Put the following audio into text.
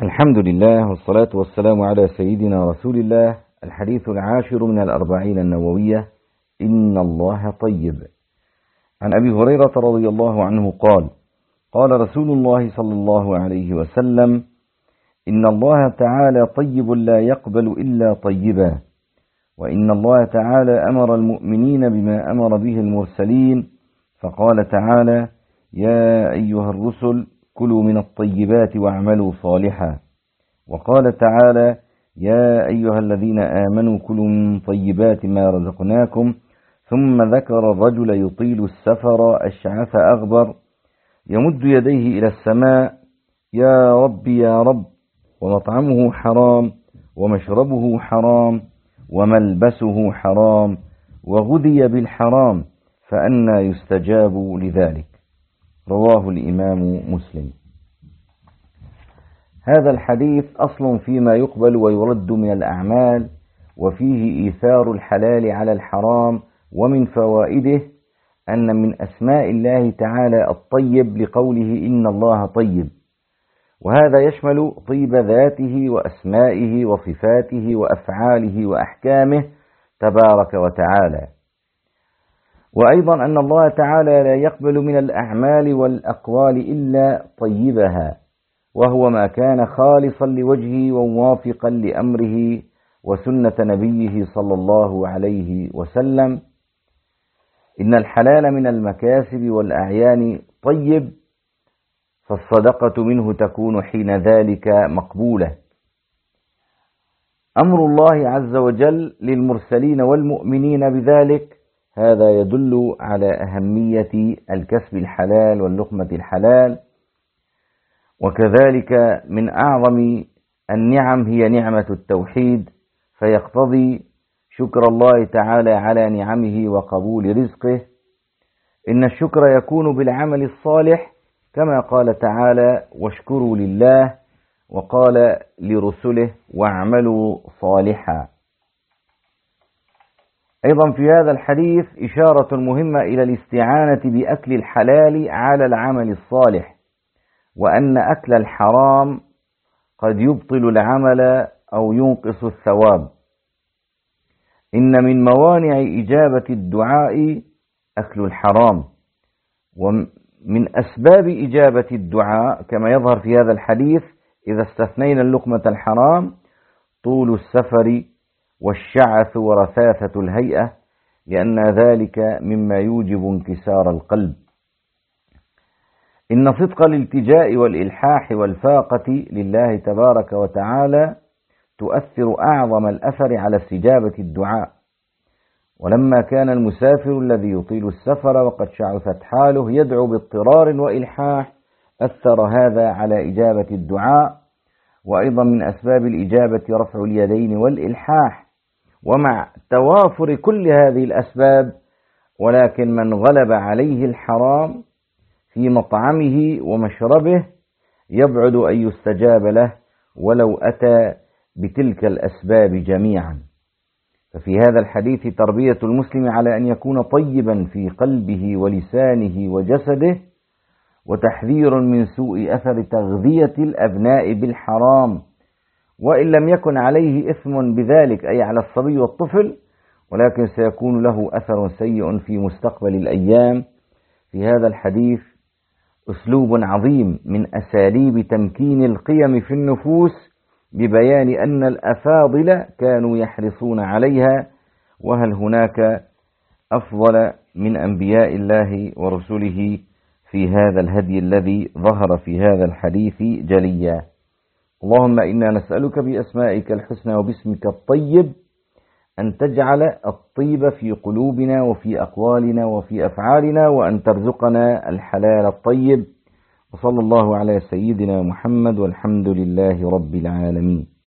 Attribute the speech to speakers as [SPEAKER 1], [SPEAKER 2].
[SPEAKER 1] الحمد لله والصلاة والسلام على سيدنا رسول الله. الحديث العاشر من الأربعين النووية: إن الله طيب. عن أبي هريرة رضي الله عنه قال: قال رسول الله صلى الله عليه وسلم: إن الله تعالى طيب لا يقبل إلا طيبا. وإن الله تعالى أمر المؤمنين بما أمر به المرسلين، فقال تعالى: يا أيها الرسل كلوا من الطيبات واعملوا صالحا. وقال تعالى: يا أيها الذين آمنوا كلوا من طيبات ما رزقناكم. ثم ذكر الرجل يطيل السفر أشعث أغبر يمد يديه إلى السماء: يا رب يا رب، ومطعمه حرام ومشربه حرام وملبسه حرام وغذي بالحرام، فأنى يستجاب لذلك. رواه الإمام مسلم. هذا الحديث أصل فيما يقبل ويرد من الأعمال، وفيه إيثار الحلال على الحرام. ومن فوائده أن من أسماء الله تعالى الطيب، لقوله: إن الله طيب. وهذا يشمل طيب ذاته وأسمائه وصفاته وأفعاله وأحكامه تبارك وتعالى. وأيضا أن الله تعالى لا يقبل من الأعمال والأقوال إلا طيبها، وهو ما كان خالصا لوجهه وموافقا لأمره وسنة نبيه صلى الله عليه وسلم. إن الحلال من المكاسب والأعيان طيب، فالصدقة منه تكون حين ذلك مقبولة. أمر الله عز وجل للمرسلين والمؤمنين بذلك، هذا يدل على أهمية الكسب الحلال واللقمة الحلال. وكذلك من أعظم النعم هي نعمة التوحيد، فيقتضي شكر الله تعالى على نعمه وقبول رزقه. إن الشكر يكون بالعمل الصالح، كما قال تعالى: واشكروا لله، وقال لرسله: واعملوا صالحا. أيضا في هذا الحديث إشارة مهمة إلى الاستعانة بأكل الحلال على العمل الصالح، وأن أكل الحرام قد يبطل العمل أو ينقص الثواب. إن من موانع إجابة الدعاء أكل الحرام. ومن أسباب إجابة الدعاء كما يظهر في هذا الحديث، إذا استثنينا اللقمة الحرام، طول السفر والشعث ورثاثة الهيئة، لأن ذلك مما يوجب انكسار القلب. إن صدق الالتجاء والإلحاح والفاقة لله تبارك وتعالى تؤثر أعظم الأثر على استجابة الدعاء. ولما كان المسافر الذي يطيل السفر وقد شعثت حاله يدعو باضطرار وإلحاح، أثر هذا على إجابة الدعاء. وأيضا من أسباب الإجابة رفع اليدين والإلحاح. ومع توافر كل هذه الأسباب، ولكن من غلب عليه الحرام في مطعمه ومشربه يبعد أن يستجاب له ولو أتى بتلك الأسباب جميعا. ففي هذا الحديث تربية المسلم على أن يكون طيبا في قلبه ولسانه وجسده، وتحذير من سوء أثر تغذية الأبناء بالحرام، وإن لم يكن عليه إثم بذلك، أي على الصبي والطفل، ولكن سيكون له أثر سيء في مستقبل الأيام. في هذا الحديث أسلوب عظيم من أساليب تمكين القيم في النفوس، ببيان أن الأفاضل كانوا يحرصون عليها، وهل هناك أفضل من أنبياء الله ورسله في هذا الهدي الذي ظهر في هذا الحديث جليا. اللهم إنا نسألك بأسمائك الحسنى وباسمك الطيب أن تجعل الطيب في قلوبنا وفي أقوالنا وفي أفعالنا، وأن ترزقنا الحلال الطيب. وصلى الله على سيدنا محمد، والحمد لله رب العالمين.